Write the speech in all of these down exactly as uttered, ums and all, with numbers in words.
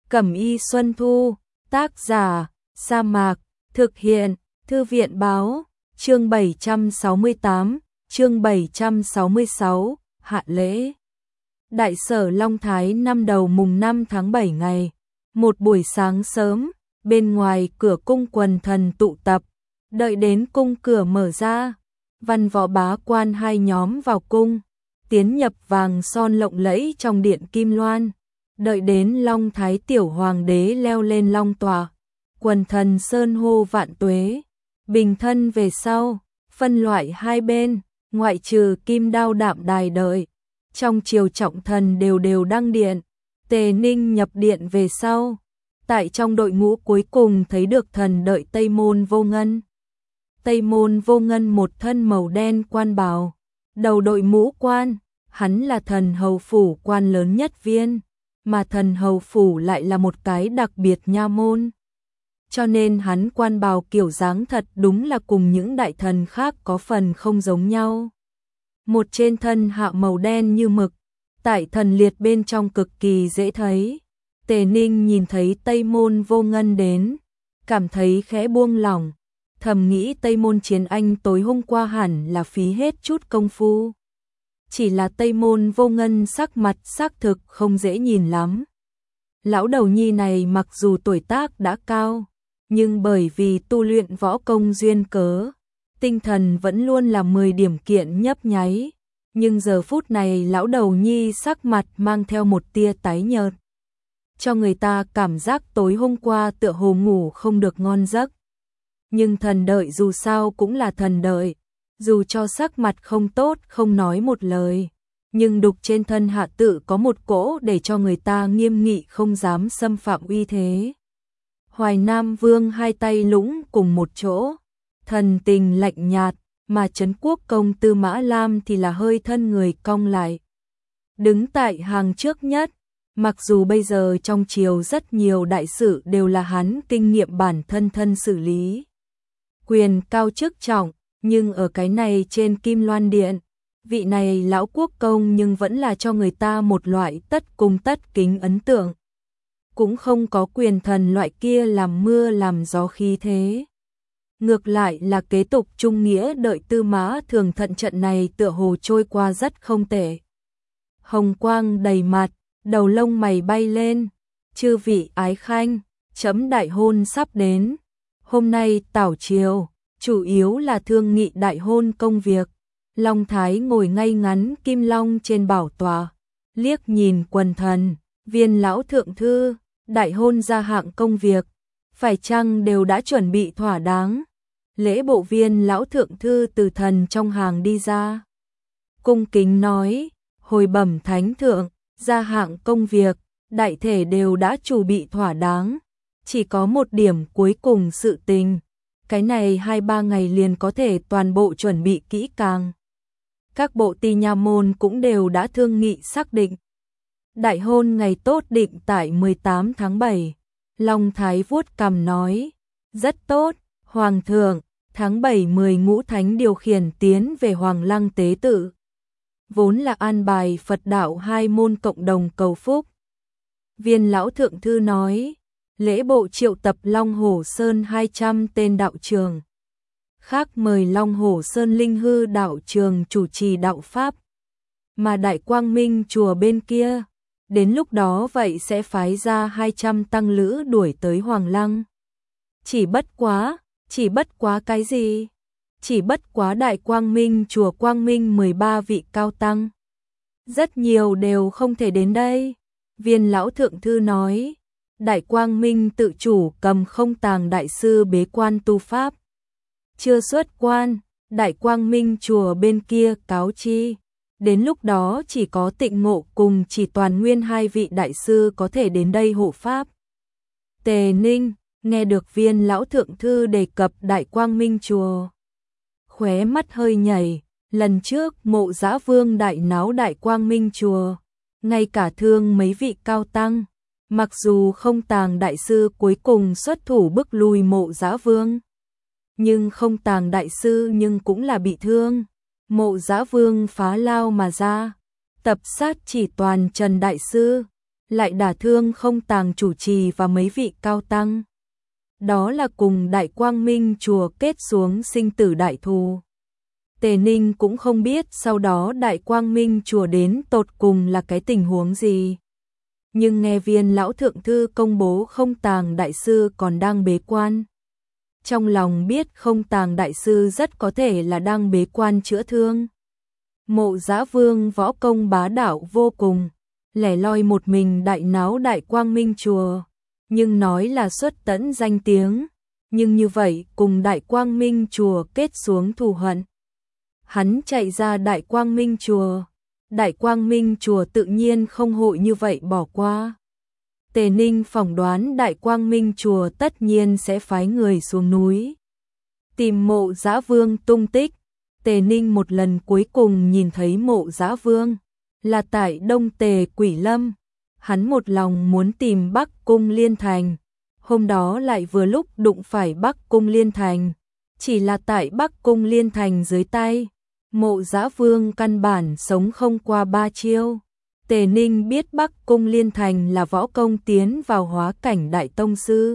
Cẩm y Xuân Thu, tác giả, Sa Mạc, thực hiện, Thư viện Báo, chương bảy trăm sáu mươi tám, chương bảy trăm sáu mươi sáu, hạ lễ. Đại sở Long Thái năm đầu mùng năm tháng bảy ngày, một buổi sáng sớm, bên ngoài cửa cung quần thần tụ tập, đợi đến cung cửa mở ra, văn võ bá quan hai nhóm vào cung, tiến nhập vàng son lộng lẫy trong điện Kim Loan, đợi đến Long Thái tiểu hoàng đế leo lên long tòa, quần thần sơn hô vạn tuế, bình thân về sau, phân loại hai bên, ngoại trừ Kim Đao Đạm Đài đợi. Trong triều trọng thần đều đều đăng điện, Tề Ninh nhập điện về sau, tại trong đội ngũ cuối cùng thấy được thần đợi Tây Môn Vô Ngân. Tây Môn Vô Ngân một thân màu đen quan bào, đầu đội mũ quan, hắn là thần hầu phủ quan lớn nhất Viên, mà thần hầu phủ lại là một cái đặc biệt nha môn. Cho nên hắn quan bào kiểu dáng thật đúng là cùng những đại thần khác có phần không giống nhau. Một trên thân hạ màu đen như mực, tại thần liệt bên trong cực kỳ dễ thấy. Tề Ninh nhìn thấy Tây Môn Vô Ngân đến, cảm thấy khẽ buông lỏng, thầm nghĩ Tây Môn Chiến Anh tối hôm qua hẳn là phí hết chút công phu. Chỉ là Tây Môn Vô Ngân sắc mặt xác thực không dễ nhìn lắm. Lão đầu nhi này mặc dù tuổi tác đã cao, nhưng bởi vì tu luyện võ công duyên cớ, tinh thần vẫn luôn là mười điểm kiện nhấp nháy, nhưng giờ phút này lão đầu nhi sắc mặt mang theo một tia tái nhợt, cho người ta cảm giác tối hôm qua tựa hồ ngủ không được ngon giấc. Nhưng thần đợi dù sao cũng là thần đợi, dù cho sắc mặt không tốt không nói một lời, nhưng đục trên thân hạ tự có một cỗ để cho người ta nghiêm nghị không dám xâm phạm uy thế. Hoài Nam Vương hai tay lũng cùng một chỗ, thần tình lạnh nhạt, mà Trấn Quốc công Tư Mã Lam thì là hơi thân người cong lại. Đứng tại hàng trước nhất, mặc dù bây giờ trong triều rất nhiều đại sự đều là hắn kinh nghiệm bản thân thân xử lý. Quyền cao chức trọng, nhưng ở cái này trên Kim Loan Điện, vị này lão quốc công nhưng vẫn là cho người ta một loại tất cung tất kính ấn tượng. Cũng không có quyền thần loại kia làm mưa làm gió khí thế. Ngược lại là kế tục trung nghĩa đợi Tư Mã Thường Thận trận này tựa hồ trôi qua rất không tệ. Hồng quang đầy mặt, đầu lông mày bay lên, chư vị ái khanh, chấm đại hôn sắp đến. Hôm nay tảo triều, chủ yếu là thương nghị đại hôn công việc. Long Thái ngồi ngay ngắn kim long trên bảo tòa, liếc nhìn quần thần, Viên lão thượng thư, đại hôn gia hạng công việc, phải chăng đều đã chuẩn bị thỏa đáng. Lễ bộ Viên lão thượng thư từ thần trong hàng đi ra, cung kính nói, hồi bẩm thánh thượng, gia hạng công việc, đại thể đều đã chuẩn bị thỏa đáng, chỉ có một điểm cuối cùng sự tình, cái này hai ba ngày liền có thể toàn bộ chuẩn bị kỹ càng. Các bộ ty nha môn cũng đều đã thương nghị xác định. Đại hôn ngày tốt định tại mười tám tháng bảy. Long Thái vuốt cằm nói, rất tốt, Hoàng thượng, tháng bảy mười ngũ thánh điều khiển tiến về Hoàng Lăng tế tự. Vốn là an bài Phật đạo hai môn cộng đồng cầu phúc. Viên lão thượng thư nói, lễ bộ triệu tập Long Hổ Sơn hai trăm tên đạo trường. Khác mời Long Hổ Sơn Linh Hư đạo trường chủ trì đạo pháp. Mà Đại Quang Minh chùa bên kia, đến lúc đó vậy sẽ phái ra hai trăm tăng lữ đuổi tới Hoàng Lăng. Chỉ bất quá, chỉ bất quá cái gì? Chỉ bất quá Đại Quang Minh chùa Quang Minh mười ba vị cao tăng. Rất nhiều đều không thể đến đây. Viên lão thượng thư nói, Đại Quang Minh tự chủ cầm không tàng đại sư bế quan tu pháp. Chưa xuất quan, Đại Quang Minh chùa bên kia cáo chi. Đến lúc đó chỉ có Tịnh Ngộ cùng Chỉ Toàn Nguyên hai vị đại sư có thể đến đây hộ pháp. Tề Ninh, nghe được Viên lão thượng thư đề cập Đại Quang Minh chùa, khóe mắt hơi nhảy, lần trước Mộ Dã Vương đại náo Đại Quang Minh chùa, ngay cả thương mấy vị cao tăng, mặc dù không tàng đại sư cuối cùng xuất thủ bức lùi Mộ Dã Vương, nhưng không tàng đại sư nhưng cũng là bị thương. Mộ Dã Vương phá lao mà ra, tập sát Chỉ Toàn Trần đại sư, lại đả thương không tàng chủ trì và mấy vị cao tăng. Đó là cùng Đại Quang Minh chùa kết xuống sinh tử đại thù. Tề Ninh cũng không biết sau đó Đại Quang Minh chùa đến tột cùng là cái tình huống gì. Nhưng nghe Viên lão thượng thư công bố Không Tàng đại sư còn đang bế quan. Trong lòng biết Không Tàng đại sư rất có thể là đang bế quan chữa thương. Mộ Dã Vương võ công bá đạo vô cùng, lẻ loi một mình đại náo Đại Quang Minh chùa, nhưng nói là xuất tẫn danh tiếng, nhưng như vậy cùng Đại Quang Minh chùa kết xuống thù hận. Hắn chạy ra Đại Quang Minh chùa, Đại Quang Minh chùa tự nhiên không hội như vậy bỏ qua. Tề Ninh phỏng đoán Đại Quang Minh chùa tất nhiên sẽ phái người xuống núi tìm Mộ Dã Vương tung tích. Tề Ninh một lần cuối cùng nhìn thấy Mộ Dã Vương là tại Đông Tề Quỷ Lâm. Hắn một lòng muốn tìm Bắc Cung Liên Thành. Hôm đó lại vừa lúc đụng phải Bắc Cung Liên Thành. Chỉ là tại Bắc Cung Liên Thành dưới tay, Mộ Dã Vương căn bản sống không qua ba chiêu. Tề Ninh biết Bắc Cung Liên Thành là võ công tiến vào hóa cảnh đại tông sư.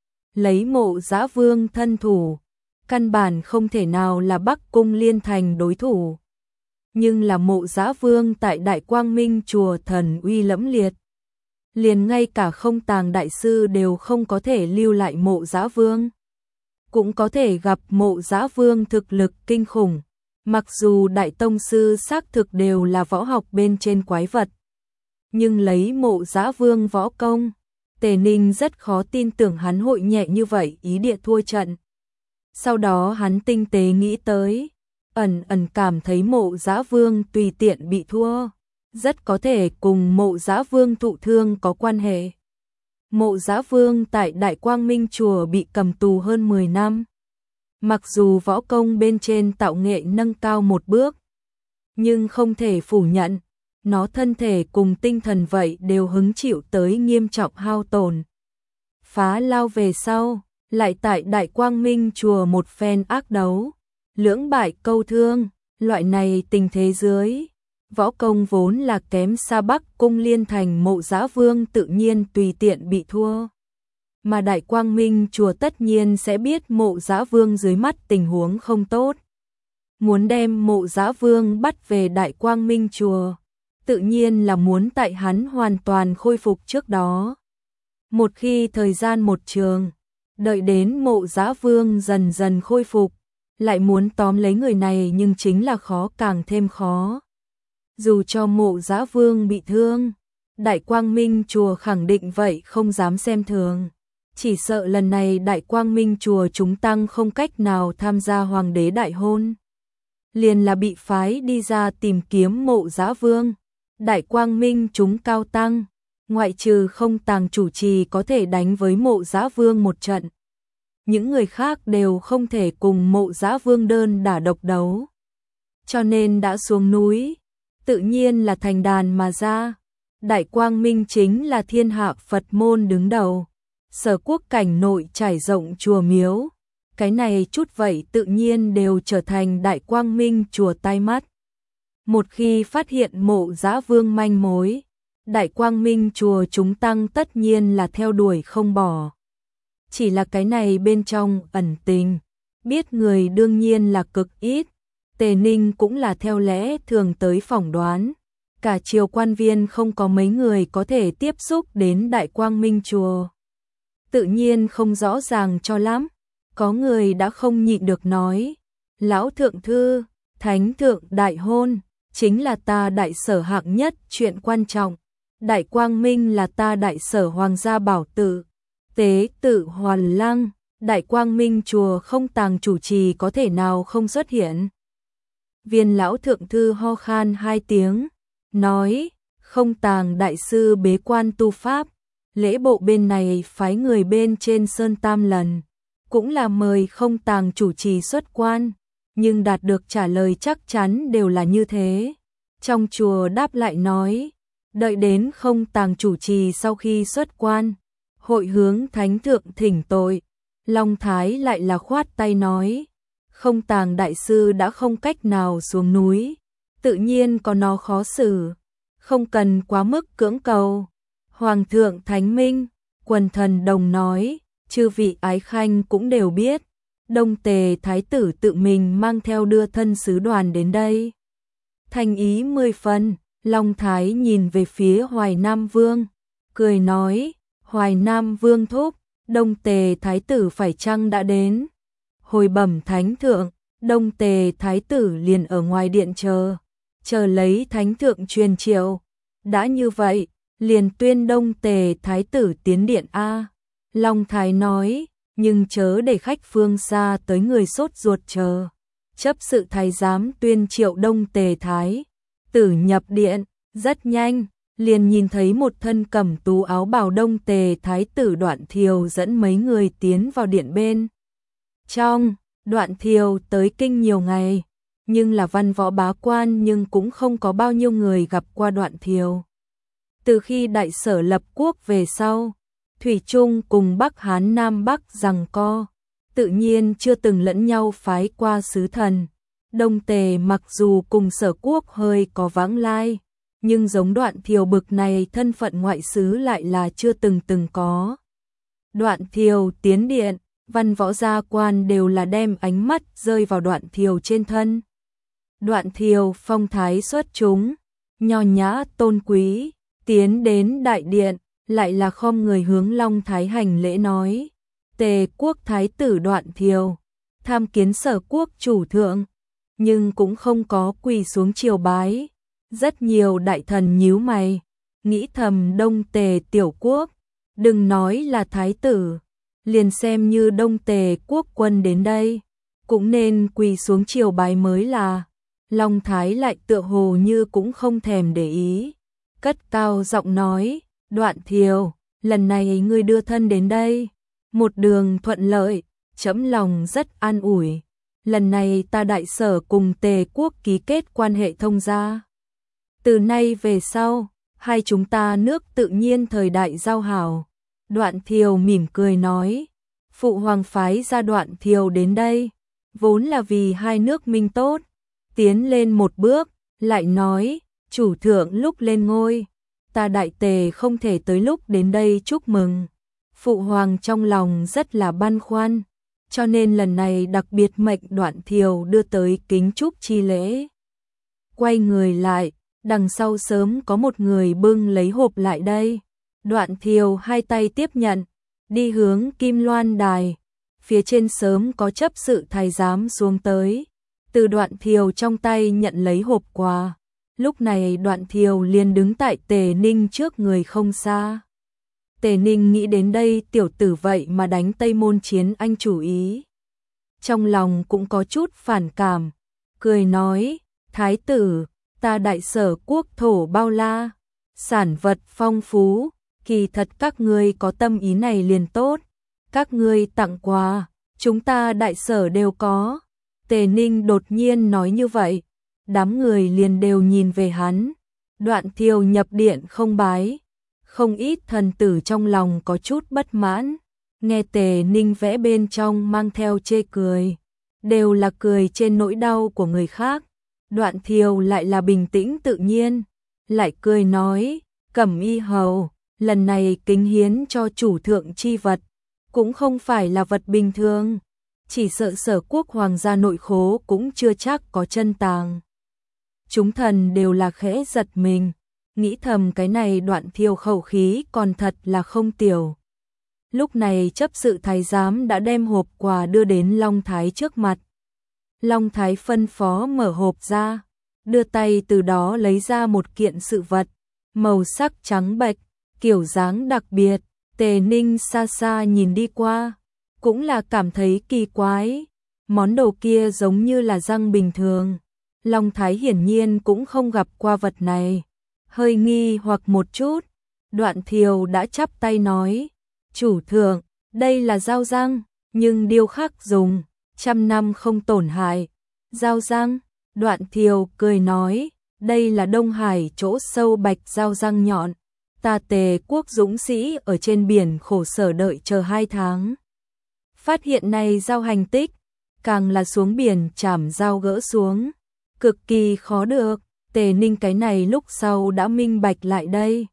Lấy Mộ Dã Vương thân thủ, căn bản không thể nào là Bắc Cung Liên Thành đối thủ. Nhưng là Mộ Dã Vương tại Đại Quang Minh chùa thần uy lẫm liệt. Liền ngay cả Không Tàng đại sư đều không có thể lưu lại Mộ Dã Vương. Cũng có thể gặp Mộ Dã Vương thực lực kinh khủng. Mặc dù đại tông sư xác thực đều là võ học bên trên quái vật, nhưng lấy Mộ Dã Vương võ công, Tề Ninh rất khó tin tưởng hắn hội nhẹ như vậy ý địa thua trận. Sau đó hắn tinh tế nghĩ tới, ẩn ẩn cảm thấy Mộ Dã Vương tùy tiện bị thua, rất có thể cùng Mộ Dã Vương thụ thương có quan hệ. Mộ Dã Vương tại Đại Quang Minh chùa bị cầm tù hơn mười năm. Mặc dù võ công bên trên tạo nghệ nâng cao một bước, nhưng không thể phủ nhận, nó thân thể cùng tinh thần vậy đều hứng chịu tới nghiêm trọng hao tổn. Phá lao về sau, lại tại Đại Quang Minh chùa một phen ác đấu, lưỡng bại câu thương, loại này tình thế dưới, võ công vốn là kém xa Bắc Cung Liên Thành, Mộ Dã Vương tự nhiên tùy tiện bị thua. Mà Đại Quang Minh chùa tất nhiên sẽ biết Mộ Dã Vương dưới mắt tình huống không tốt. Muốn đem Mộ Dã Vương bắt về Đại Quang Minh chùa, tự nhiên là muốn tại hắn hoàn toàn khôi phục trước đó. Một khi thời gian một trường, đợi đến Mộ Dã Vương dần dần khôi phục, lại muốn tóm lấy người này nhưng chính là khó càng thêm khó. Dù cho Mộ Dã Vương bị thương, Đại Quang Minh chùa khẳng định vậy không dám xem thường. Chỉ sợ lần này Đại Quang Minh chùa chúng tăng không cách nào tham gia hoàng đế đại hôn. Liền là bị phái đi ra tìm kiếm Mộ Dã Vương. Đại Quang Minh chúng cao tăng, ngoại trừ Không Tàng chủ trì có thể đánh với Mộ Dã Vương một trận. Những người khác đều không thể cùng Mộ Dã Vương đơn đả độc đấu. Cho nên đã xuống núi, tự nhiên là thành đàn mà ra. Đại Quang Minh chính là thiên hạ Phật môn đứng đầu. Sở quốc cảnh nội trải rộng chùa miếu, cái này chút vậy tự nhiên đều trở thành Đại Quang Minh chùa tai mắt. Một khi phát hiện Mộ Dã Vương manh mối, Đại Quang Minh chùa chúng tăng tất nhiên là theo đuổi không bỏ. Chỉ là cái này bên trong ẩn tình, biết người đương nhiên là cực ít. Tề Ninh cũng là theo lẽ thường tới phỏng đoán, cả triều quan viên không có mấy người có thể tiếp xúc đến Đại Quang Minh chùa. Tự nhiên không rõ ràng cho lắm, có người đã không nhịn được nói, lão thượng thư, thánh thượng đại hôn, chính là ta đại sở hạng nhất chuyện quan trọng, Đại Quang Minh là ta đại sở hoàng gia bảo tử, tế tự Hoàn Lăng, Đại Quang Minh chùa Không Tàng chủ trì có thể nào không xuất hiện. Viên lão thượng thư ho khan hai tiếng, nói, Không Tàng đại sư bế quan tu pháp, lễ bộ bên này phái người bên trên Sơn Tam lần, cũng là mời Không Tàng chủ trì xuất quan, nhưng đạt được trả lời chắc chắn đều là như thế. Trong chùa đáp lại nói, đợi đến Không Tàng chủ trì sau khi xuất quan, hội hướng thánh thượng thỉnh tội. Long Thái lại là khoát tay nói, Không Tàng đại sư đã không cách nào xuống núi, tự nhiên có nó khó xử, không cần quá mức cưỡng cầu. Hoàng thượng thánh minh, quần thần đồng nói, chư vị ái khanh cũng đều biết, Đông Tề thái tử tự mình mang theo đưa thân sứ đoàn đến đây. Thành ý mười phần, Long Thái nhìn về phía Hoài Nam Vương, cười nói, Hoài Nam Vương thúc, Đông Tề thái tử phải chăng đã đến? Hồi bẩm thánh thượng, Đông Tề thái tử liền ở ngoài điện chờ, chờ lấy thánh thượng truyền triệu. Đã như vậy, liền tuyên Đông Tề thái tử tiến điện a. Long Thái nói, nhưng chớ để khách phương xa tới người sốt ruột chờ. Chấp sự thái giám tuyên triệu Đông Tề thái tử nhập điện, rất nhanh, liền nhìn thấy một thân cẩm tú áo bào Đông Tề thái tử Đoạn Thiều dẫn mấy người tiến vào điện bên. Trong, Đoạn Thiều tới kinh nhiều ngày, nhưng là văn võ bá quan nhưng cũng không có bao nhiêu người gặp qua Đoạn Thiều. Từ khi đại sở lập quốc về sau, Thủy Trung cùng Bắc Hán Nam Bắc giằng co, tự nhiên chưa từng lẫn nhau phái qua sứ thần. Đông Tề mặc dù cùng sở quốc hơi có vãng lai, nhưng giống Đoạn Thiều bực này thân phận ngoại sứ lại là chưa từng từng có. Đoạn Thiều tiến điện, văn võ gia quan đều là đem ánh mắt rơi vào Đoạn Thiều trên thân. Đoạn Thiều phong thái xuất chúng, nho nhã tôn quý, tiến đến đại điện, lại là khom người hướng Long Thái hành lễ nói, Tề quốc thái tử Đoạn Thiều, tham kiến sở quốc chủ thượng, nhưng cũng không có quỳ xuống triều bái. Rất nhiều đại thần nhíu mày, nghĩ thầm Đông Tề tiểu quốc, đừng nói là thái tử, liền xem như Đông Tề quốc quân đến đây, cũng nên quỳ xuống triều bái mới là. Long Thái lại tựa hồ như cũng không thèm để ý, cất cao giọng nói, Đoạn Thiều, lần này ngươi đưa thân đến đây, một đường thuận lợi, trẫm lòng rất an ủi. Lần này ta đại sở cùng Tề quốc ký kết quan hệ thông gia. Từ nay về sau, hai chúng ta nước tự nhiên thời đại giao hảo. Đoạn Thiều mỉm cười nói, phụ hoàng phái ra Đoạn Thiều đến đây, vốn là vì hai nước minh tốt. Tiến lên một bước, lại nói, chủ thượng lúc lên ngôi, ta đại Tề không thể tới lúc đến đây chúc mừng. Phụ hoàng trong lòng rất là băn khoăn, cho nên lần này đặc biệt mệnh Đoạn Thiều đưa tới kính chúc chi lễ. Quay người lại, đằng sau sớm có một người bưng lấy hộp lại đây. Đoạn Thiều hai tay tiếp nhận, đi hướng Kim Loan đài. Phía trên sớm có chấp sự thái giám xuống tới, từ Đoạn Thiều trong tay nhận lấy hộp quà. Lúc này Đoạn Thiều liền đứng tại Tề Ninh trước người không xa. Tề Ninh nghĩ đến đây tiểu tử vậy mà đánh Tây Môn Chiến anh chủ ý. Trong lòng cũng có chút phản cảm, cười nói, thái tử, ta đại sở quốc thổ bao la, sản vật phong phú, kỳ thật các ngươi có tâm ý này liền tốt, các ngươi tặng quà, chúng ta đại sở đều có. Tề Ninh đột nhiên nói như vậy, đám người liền đều nhìn về hắn. Đoạn Thiều nhập điện không bái, không ít thần tử trong lòng có chút bất mãn, nghe Tề Ninh vẽ bên trong mang theo chê cười, đều là cười trên nỗi đau của người khác. Đoạn Thiều lại là bình tĩnh tự nhiên, lại cười nói, Cẩm Y hầu, lần này kính hiến cho chủ thượng chi vật, cũng không phải là vật bình thường, chỉ sợ sở quốc hoàng gia nội khố cũng chưa chắc có chân tàng. Chúng thần đều là khẽ giật mình, nghĩ thầm cái này Đoạn Thiều khẩu khí còn thật là không tiểu. Lúc này chấp sự thái giám đã đem hộp quà đưa đến Long Thái trước mặt. Long Thái phân phó mở hộp ra, đưa tay từ đó lấy ra một kiện sự vật, màu sắc trắng bệch, kiểu dáng đặc biệt. Tề Ninh xa xa nhìn đi qua, cũng là cảm thấy kỳ quái, món đồ kia giống như là răng bình thường. Long Thái hiển nhiên cũng không gặp qua vật này, hơi nghi hoặc một chút. Đoạn Thiều đã chắp tay nói, chủ thượng, đây là dao răng, nhưng điêu khắc dùng, trăm năm không tổn hại. Dao răng, Đoạn Thiều cười nói, đây là Đông Hải chỗ sâu bạch dao răng nhọn. Ta Tề quốc dũng sĩ ở trên biển khổ sở đợi chờ hai tháng. Phát hiện này dao hành tích, càng là xuống biển chảm dao gỡ xuống, cực kỳ khó được. Tề Ninh cái này lúc sau đã minh bạch lại đây.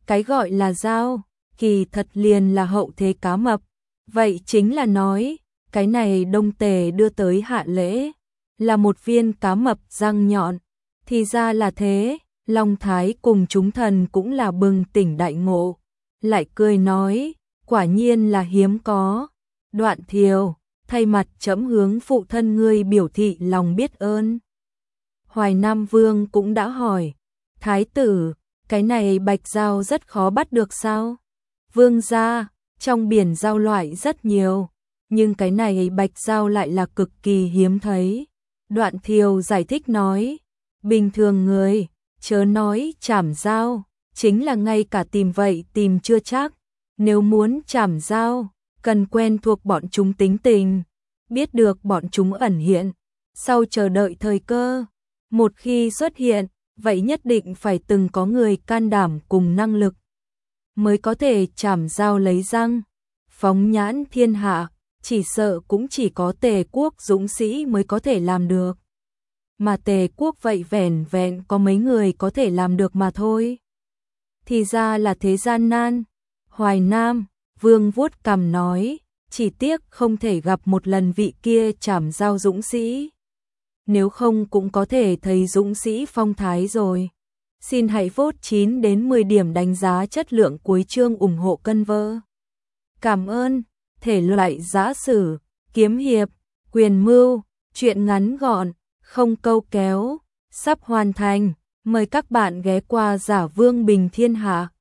Cái gọi là dao, kỳ thật liền là hậu thế cá mập. Vậy chính là nói, cái này Đông Tề đưa tới hạ lễ, là một viên cá mập răng nhọn. Thì ra là thế, Long Thái cùng chúng thần cũng là bừng tỉnh đại ngộ. Lại cười nói, quả nhiên là hiếm có. Đoạn Thiều, thay mặt trẫm hướng phụ thân ngươi biểu thị lòng biết ơn. Hoài Nam Vương cũng đã hỏi, Thái tử, cái này bạch dao rất khó bắt được sao? Vương gia, trong biển dao loại rất nhiều, nhưng cái này bạch dao lại là cực kỳ hiếm thấy. Đoạn Thiều giải thích nói, bình thường người, chớ nói chảm dao, chính là ngay cả tìm vậy tìm chưa chắc. Nếu muốn chảm dao, cần quen thuộc bọn chúng tính tình, biết được bọn chúng ẩn hiện, sau chờ đợi thời cơ. Một khi xuất hiện, vậy nhất định phải từng có người can đảm cùng năng lực, mới có thể chảm dao lấy răng. Phóng nhãn thiên hạ, chỉ sợ cũng chỉ có Tề quốc dũng sĩ mới có thể làm được. Mà Tề quốc vậy vẻn vẹn có mấy người có thể làm được mà thôi. Thì ra là thế gian nan. Hoài Nam Vương vuốt cằm nói, chỉ tiếc không thể gặp một lần vị kia chảm dao dũng sĩ. Nếu không cũng có thể thấy dũng sĩ phong thái rồi. Xin hãy vote chín đến mười điểm đánh giá chất lượng cuối chương ủng hộ cân vơ. Cảm ơn. Thể loại giã sử, kiếm hiệp, quyền mưu, truyện ngắn gọn, không câu kéo, sắp hoàn thành. Mời các bạn ghé qua Giả Vương Bình Thiên Hạ.